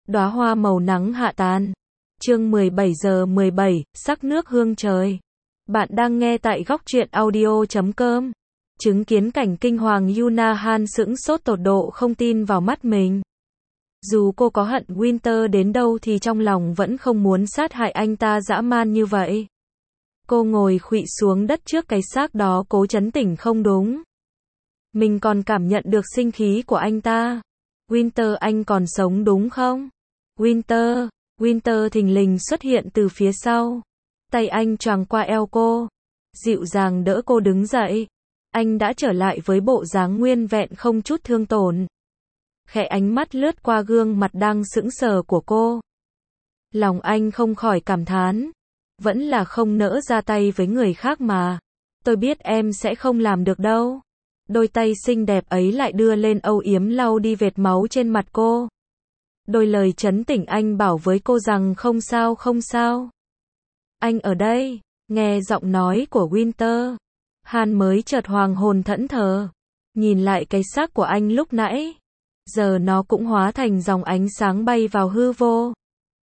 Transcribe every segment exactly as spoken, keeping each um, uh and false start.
đóa hoa màu nắng hạ tàn. Chương mười bảy giờ mười bảy, sắc nước hương trời. Bạn đang nghe tại góc truyện audio chấm com. Chứng kiến cảnh kinh hoàng, Yuna Han sững sốt tột độ không tin vào mắt mình. Dù cô có hận Winter đến đâu thì trong lòng vẫn không muốn sát hại anh ta dã man như vậy. Cô ngồi khuỵu xuống đất trước cái xác đó, cố trấn tĩnh. Không đúng. Mình còn cảm nhận được sinh khí của anh ta. Winter, anh còn sống đúng không? Winter, Winter thình lình xuất hiện từ phía sau. Tay anh choàng qua eo cô, dịu dàng đỡ cô đứng dậy. Anh đã trở lại với bộ dáng nguyên vẹn, không chút thương tổn. Khẽ ánh mắt lướt qua gương mặt đang sững sờ của cô. Lòng anh không khỏi cảm thán. Vẫn là không nỡ ra tay với người khác mà. Tôi biết em sẽ không làm được đâu. Đôi tay xinh đẹp ấy lại đưa lên âu yếm lau đi vệt máu trên mặt cô. Đôi lời trấn tĩnh anh bảo với cô rằng không sao không sao. Anh ở đây. Nghe giọng nói của Winter, Han mới chợt hoàng hồn thẫn thờ. Nhìn lại cái xác của anh lúc nãy. Giờ nó cũng hóa thành dòng ánh sáng bay vào hư vô.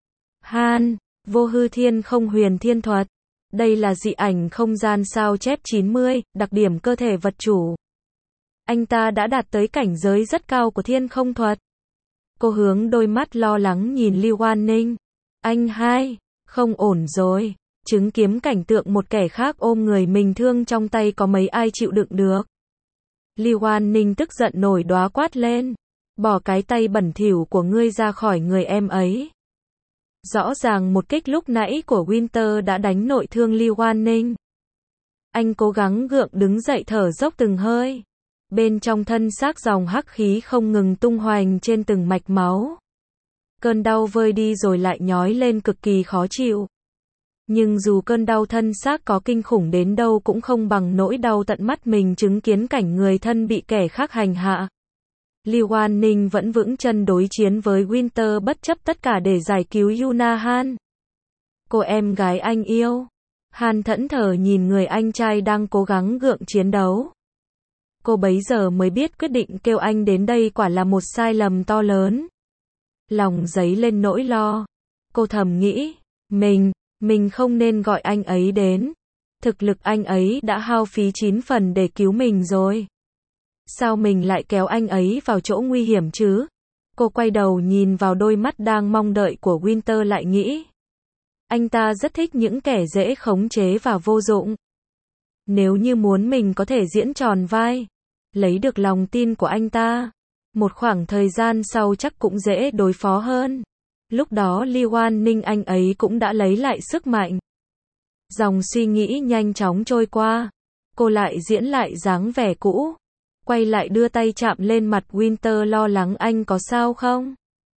Han, vô hư thiên không huyền thiên thuật. Đây là dị ảnh không gian sao chép chín mươi, đặc điểm cơ thể vật chủ. Anh ta đã đạt tới cảnh giới rất cao của thiên không thuật. Cô hướng đôi mắt lo lắng nhìn Lưu An Ninh. Anh hai, không ổn rồi. Chứng kiến cảnh tượng một kẻ khác ôm người mình thương trong tay, có mấy ai chịu đựng được. Lưu An Ninh tức giận nổi đoá quát lên. Bỏ cái tay bẩn thỉu của ngươi ra khỏi người em ấy. Rõ ràng một kích lúc nãy của Winter đã đánh nội thương Lưu An Ninh. Anh cố gắng gượng đứng dậy, thở dốc từng hơi. Bên trong thân xác dòng hắc khí không ngừng tung hoành trên từng mạch máu. Cơn đau vơi đi rồi lại nhói lên, cực kỳ khó chịu. Nhưng dù cơn đau thân xác có kinh khủng đến đâu cũng không bằng nỗi đau tận mắt mình chứng kiến cảnh người thân bị kẻ khác hành hạ. Lưu An Ninh vẫn vững chân đối chiến với Winter, bất chấp tất cả để giải cứu Yuna Han. Cô em gái anh yêu. Han thẫn thờ nhìn người anh trai đang cố gắng gượng chiến đấu. Cô bấy giờ mới biết quyết định kêu anh đến đây quả là một sai lầm to lớn. Lòng dấy lên nỗi lo. Cô thầm nghĩ, mình, mình không nên gọi anh ấy đến. Thực lực anh ấy đã hao phí chín phần để cứu mình rồi. Sao mình lại kéo anh ấy vào chỗ nguy hiểm chứ? Cô quay đầu nhìn vào đôi mắt đang mong đợi của Winter, lại nghĩ. Anh ta rất thích những kẻ dễ khống chế và vô dụng. Nếu như muốn mình có thể diễn tròn vai, lấy được lòng tin của anh ta, một khoảng thời gian sau chắc cũng dễ đối phó hơn. Lúc đó Lưu An Ninh anh ấy cũng đã lấy lại sức mạnh. Dòng suy nghĩ nhanh chóng trôi qua. Cô lại diễn lại dáng vẻ cũ. Quay lại đưa tay chạm lên mặt Winter, lo lắng anh có sao không?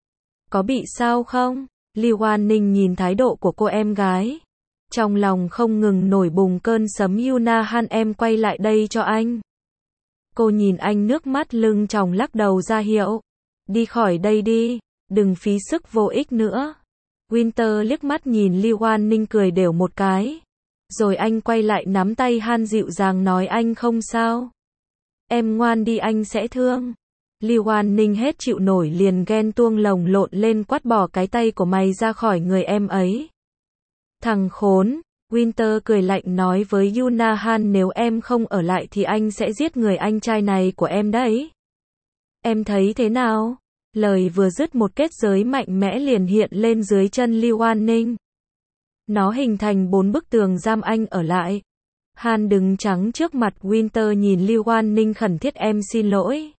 Có bị sao không? Lưu An Ninh nhìn thái độ của cô em gái. Trong lòng không ngừng nổi bùng cơn sấm. Yuna Han, em quay lại đây cho anh. Cô nhìn anh, nước mắt lưng tròng, lắc đầu ra hiệu. Đi khỏi đây đi, đừng phí sức vô ích nữa. Winter liếc mắt nhìn Lưu An Ninh, cười đều một cái. Rồi anh quay lại nắm tay Han, dịu dàng nói, anh không sao. Em ngoan đi, anh sẽ thương. Lưu An Ninh hết chịu nổi, liền ghen tuông lồng lộn lên, quát bỏ cái tay của mày ra khỏi người em ấy. Thằng khốn. Winter cười lạnh nói với Yuna Han, nếu em không ở lại thì anh sẽ giết người anh trai này của em đấy. Em thấy thế nào? Lời vừa dứt, một kết giới mạnh mẽ liền hiện lên dưới chân Lưu An Ninh. Nó hình thành bốn bức tường giam anh ở lại. Han đứng trắng trước mặt Winter, nhìn Lưu An Ninh khẩn thiết, em xin lỗi.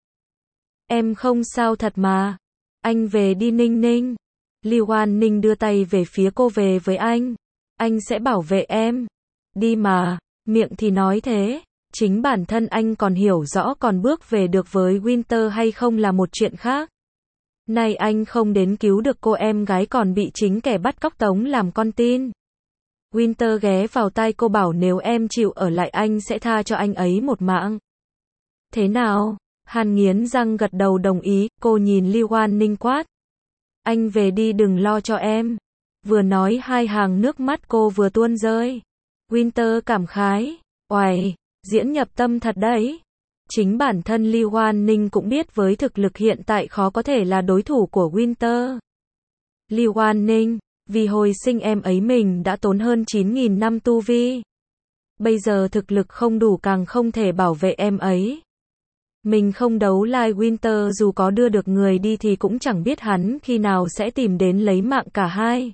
Em không sao thật mà. Anh về đi Ninh Ninh. Lưu An Ninh đưa tay về phía cô, về với anh. Anh sẽ bảo vệ em. Đi mà. Miệng thì nói thế. Chính bản thân anh còn hiểu rõ, còn bước về được với Winter hay không là một chuyện khác. Nay anh không đến cứu được cô em gái, còn bị chính kẻ bắt cóc tống làm con tin. Winter ghé vào tai cô, bảo nếu em chịu ở lại anh sẽ tha cho anh ấy một mạng. Thế nào? Han nghiến răng gật đầu đồng ý. Cô nhìn Lưu An Ninh quát. Anh về đi, đừng lo cho em. Vừa nói hai hàng nước mắt cô vừa tuôn rơi. Winter cảm khái. Oài, diễn nhập tâm thật đấy. Chính bản thân Lưu An Ninh cũng biết với thực lực hiện tại khó có thể là đối thủ của Winter. Lưu An Ninh, vì hồi sinh em ấy mình đã tốn hơn chín nghìn năm tu vi. Bây giờ thực lực không đủ càng không thể bảo vệ em ấy. Mình không đấu lại Winter, dù có đưa được người đi thì cũng chẳng biết hắn khi nào sẽ tìm đến lấy mạng cả hai.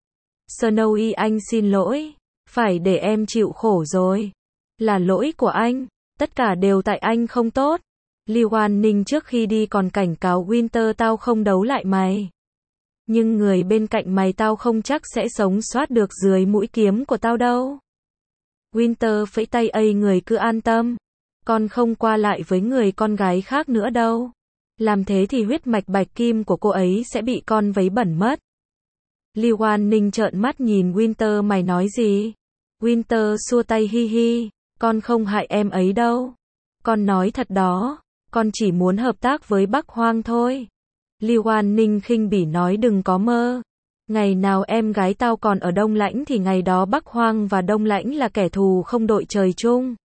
Snowy, anh xin lỗi. Phải để em chịu khổ rồi. Là lỗi của anh. Tất cả đều tại anh không tốt. Lưu An Ninh trước khi đi còn cảnh cáo Winter, tao không đấu lại mày. Nhưng người bên cạnh mày tao không chắc sẽ sống sót được dưới mũi kiếm của tao đâu. Winter phẩy tay, ây người cứ an tâm. Con không qua lại với người con gái khác nữa đâu. Làm thế thì huyết mạch bạch kim của cô ấy sẽ bị con vấy bẩn mất. Lưu An Ninh trợn mắt nhìn Winter, mày nói gì? Winter xua tay, hi hi, con không hại em ấy đâu. Con nói thật đó, con chỉ muốn hợp tác với Bắc Hoang thôi. Lưu An Ninh khinh bỉ nói, đừng có mơ. Ngày nào em gái tao còn ở Đông Lãnh thì ngày đó Bắc Hoang và Đông Lãnh là kẻ thù không đội trời chung.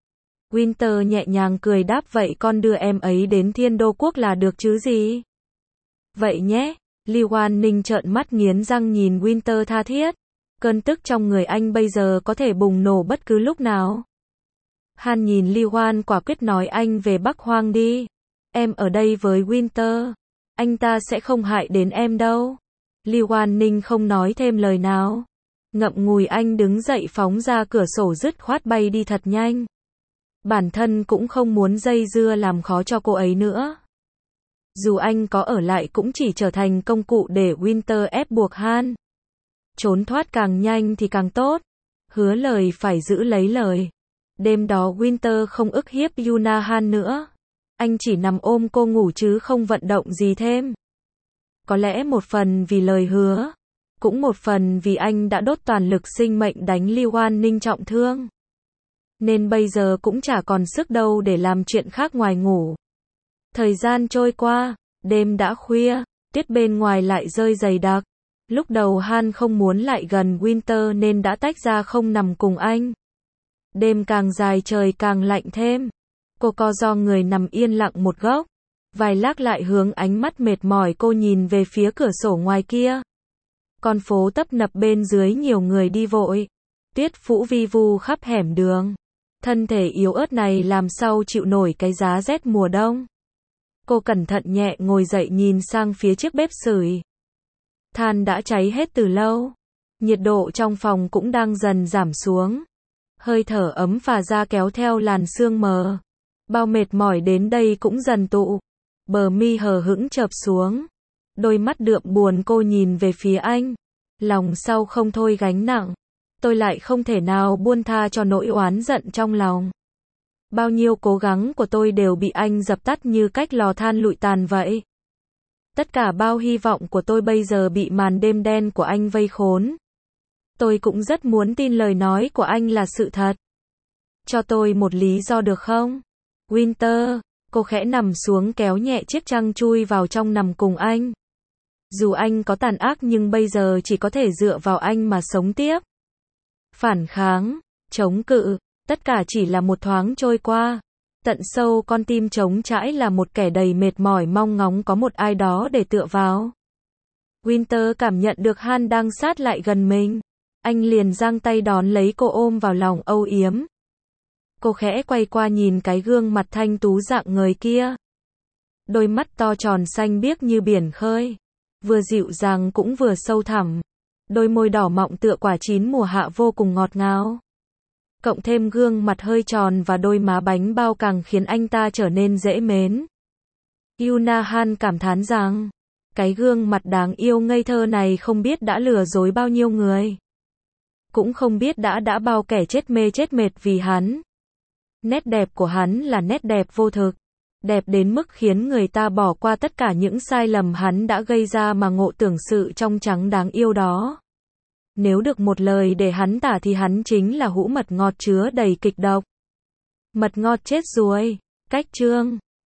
Winter nhẹ nhàng cười đáp, vậy con đưa em ấy đến Thiên Đô Quốc là được chứ gì? Vậy nhé. Lưu An Ninh trợn mắt nghiến răng nhìn Winter tha thiết. Cơn tức trong người anh bây giờ có thể bùng nổ bất cứ lúc nào. Han nhìn Lưu An quả quyết nói, anh về Bắc Hoang đi. Em ở đây với Winter. Anh ta sẽ không hại đến em đâu. Lưu An Ninh không nói thêm lời nào. Ngậm ngùi anh đứng dậy phóng ra cửa sổ, dứt khoát bay đi thật nhanh. Bản thân cũng không muốn dây dưa làm khó cho cô ấy nữa. Dù anh có ở lại cũng chỉ trở thành công cụ để Winter ép buộc Han. Trốn thoát càng nhanh thì càng tốt. Hứa lời phải giữ lấy lời. Đêm đó Winter không ức hiếp Yuna Han nữa. Anh chỉ nằm ôm cô ngủ chứ không vận động gì thêm. Có lẽ một phần vì lời hứa, cũng một phần vì anh đã đốt toàn lực sinh mệnh đánh Lưu An Ninh trọng thương. Nên bây giờ cũng chả còn sức đâu để làm chuyện khác ngoài ngủ. Thời gian trôi qua, đêm đã khuya, tuyết bên ngoài lại rơi dày đặc. Lúc đầu Han không muốn lại gần Winter nên đã tách ra không nằm cùng anh. Đêm càng dài trời càng lạnh thêm. Cô co ro người nằm yên lặng một góc. Vài lát lại hướng ánh mắt mệt mỏi cô nhìn về phía cửa sổ ngoài kia. Con phố tấp nập, bên dưới nhiều người đi vội. Tuyết phủ vi vu khắp hẻm đường. Thân thể yếu ớt này làm sao chịu nổi cái giá rét mùa đông. Cô cẩn thận nhẹ ngồi dậy nhìn sang phía chiếc bếp sưởi. Than đã cháy hết từ lâu. Nhiệt độ trong phòng cũng đang dần giảm xuống. Hơi thở ấm phả ra kéo theo làn sương mờ. Bao mệt mỏi đến đây cũng dần tụ. Bờ mi hờ hững chợp xuống. Đôi mắt đượm buồn cô nhìn về phía anh. Lòng sau không thôi gánh nặng. Tôi lại không thể nào buông tha cho nỗi oán giận trong lòng. Bao nhiêu cố gắng của tôi đều bị anh dập tắt như cách lò than lụi tàn vậy. Tất cả bao hy vọng của tôi bây giờ bị màn đêm đen của anh vây khốn. Tôi cũng rất muốn tin lời nói của anh là sự thật. Cho tôi một lý do được không? Winter, cô khẽ nằm xuống kéo nhẹ chiếc chăn chui vào trong nằm cùng anh. Dù anh có tàn ác nhưng bây giờ chỉ có thể dựa vào anh mà sống tiếp. Phản kháng, chống cự, tất cả chỉ là một thoáng trôi qua. Tận sâu con tim trống trải là một kẻ đầy mệt mỏi mong ngóng có một ai đó để tựa vào. Winter cảm nhận được Han đang sát lại gần mình. Anh liền giang tay đón lấy cô ôm vào lòng âu yếm. Cô khẽ quay qua nhìn cái gương mặt thanh tú rạng ngời kia. Đôi mắt to tròn xanh biếc như biển khơi. Vừa dịu dàng cũng vừa sâu thẳm. Đôi môi đỏ mọng tựa quả chín mùa hạ vô cùng ngọt ngào. Cộng thêm gương mặt hơi tròn và đôi má bánh bao càng khiến anh ta trở nên dễ mến. Yuna Han cảm thán rằng, cái gương mặt đáng yêu ngây thơ này không biết đã lừa dối bao nhiêu người. Cũng không biết đã đã bao kẻ chết mê chết mệt vì hắn. Nét đẹp của hắn là nét đẹp vô thực. Đẹp đến mức khiến người ta bỏ qua tất cả những sai lầm hắn đã gây ra mà ngộ tưởng sự trong trắng đáng yêu đó. Nếu được một lời để hắn tả thì hắn chính là hũ mật ngọt chứa đầy kịch độc. Mật ngọt chết ruồi. Cách chương